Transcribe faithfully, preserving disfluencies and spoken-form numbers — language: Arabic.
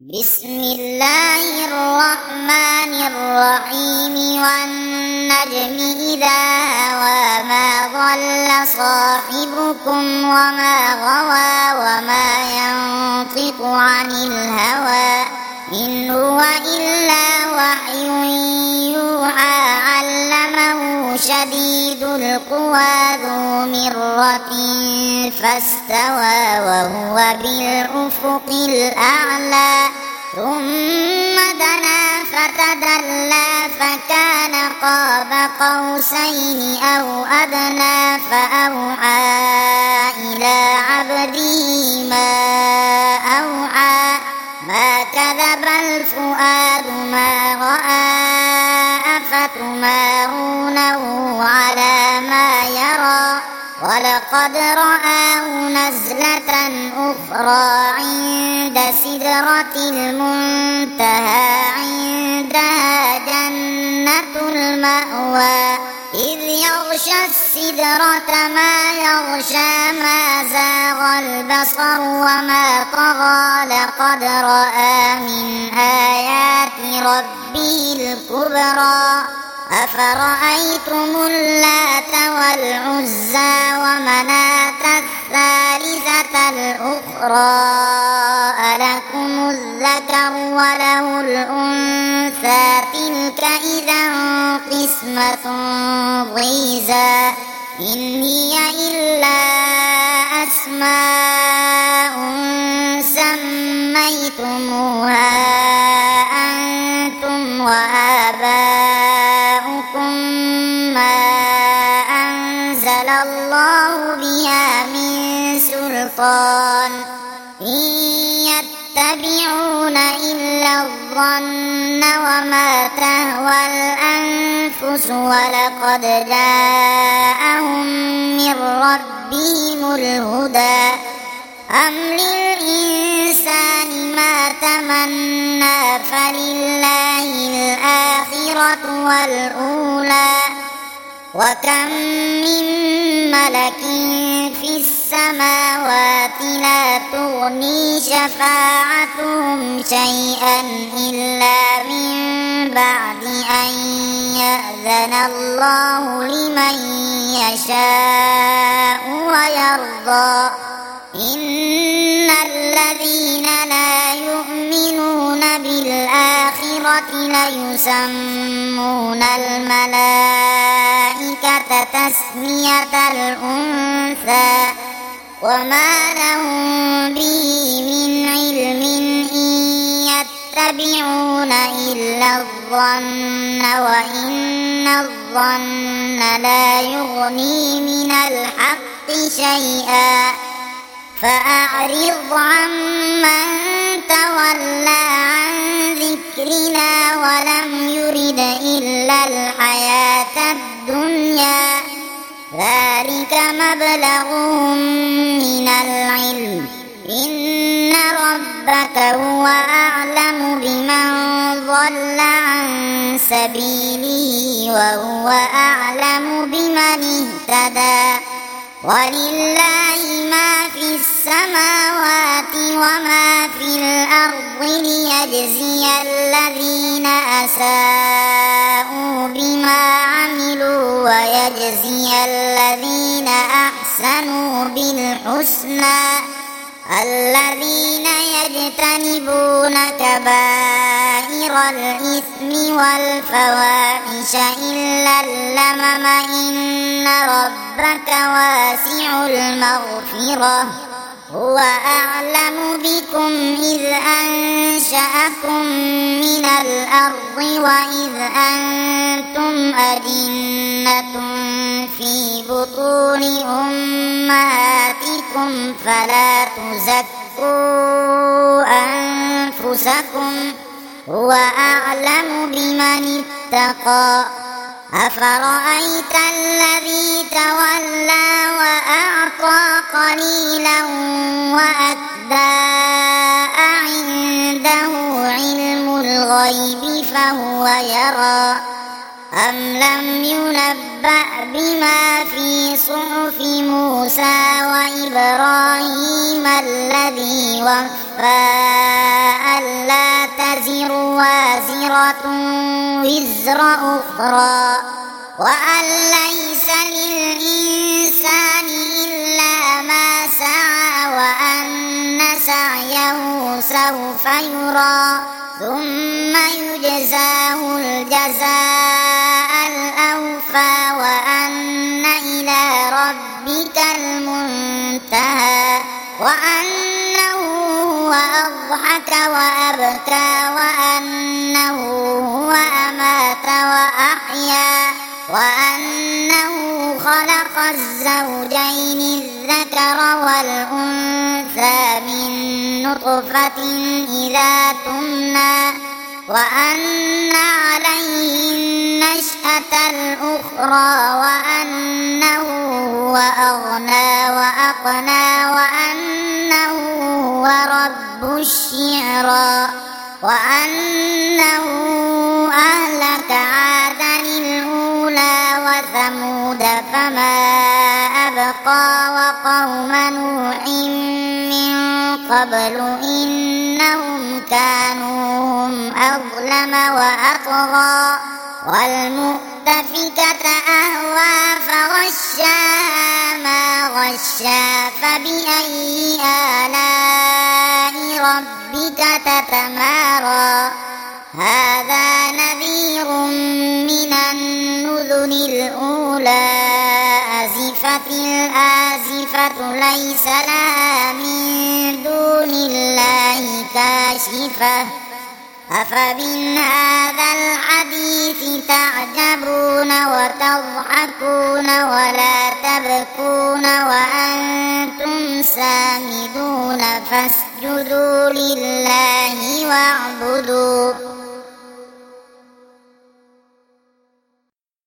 بسم الله الرحمن الرحيم والنجم إذا هوى ما ضل صاحبكم وما غوى وما ينطق عن الهوى إن هو إلا وحي يوحى علمه شديد القوى ذو مرة فاستوى وهو بالأفق الأعلى ثم دنا فتدلى فكان قاب قوسين أو أدنى فأوحى إلى عبده ما أوحى ما كذب الفؤاد ما رأى أفتمارونه على ما يرى ولقد رآه نزلة أخرى عند سدرة المنتهى عندها جنة المأوى إذ يغشى السدرة ما يغشى ما زاغ البصر وما طغى لقد رأى من آيات ربه الكبرى أفرأيتم اللات والعزى ومناة الثالثة الأخرى ألكم الذكر وله الأنثى تلك إذا قسمة ضيزى إن هي إلا أسماء سميتموها أنتم وآباؤكم ما أنزل الله بها من سلطان إن يتبعون إلا الظن وما تهوى الأنفس ولقد جاءهم من ربهم الهدى أم للإنسان ما تمنى فلله الآخرة والأولى وكم من ملك في السماوات لا تغني شفاعتهم شيئا إلا من بعد أن يأذن الله لمن يشاء ويرضى إن الذين لا يؤمنون بالآخرة ليسمون الملائكة تسمية الأنثى وما لهم به من علم إن يتبعون إلا الظن وإن الظن لا يغني من الحق شيئا فأعرض عمن تولى عن ذكرنا ولم يرد إلا الحياة الدنيا ذلك مبلغهم من العلم إن ربك هو أعلم بمن ضل عن سبيله وهو أعلم بمن اهتدى ولله ما في السماوات وما في الأرض ليجزي الذين أساءوا بما عملوا ويجزي الذين أحسنوا بالحسنى الذين يجتنبون كبائر الإثم والفواحش إلا اللمم إن ربك واسع المغفرة هو أعلم بكم إذ أنشأكم من الأرض وإذ أنتم أجنة في بطون أمهاتكم فلا تزكوا أنفسكم هو أعلم بمن اتقى أفرأيت الذي تولى وأعطى قليلا وأكدى أعنده علم الغيب فهو يرى أم لم ينبأ بما في صحف موسى وإبراهيم الذي وفى ألا تزر وازرة وزر أخرى وأن ليس للإنسان إلا ما سعى وأن سعيه سوف يرى ثم يجزاه الجزاء الأوفى وأن إلى ربك المنتهى وأنه هو أضحك وأبكى وأنه هو أمات وأحيا وأنه خلق الزوجين الذكر والأنثى من نطفة إذا تمنى وأن عليه النشأة الأخرى وأنه هو أغنى وأقنى وأنه هو رب الشعرى وأنه أهلك عادا الأولى وثمود فما أبقى وقوم نوح من قبل إنهم كانوا هم أظلم وأطغى والمؤتفكة أهوى فغشاها ما غشا فبأي آلاء ربك تتمارى هذا نذير من النذر الأولى أزفت الآزفة ليس لها من دون الله كاشفة أفمن هذا الحديث تعجبون وتضحكون ولا تبكون وأنتم سامدون فاسجدوا لله واعبدوا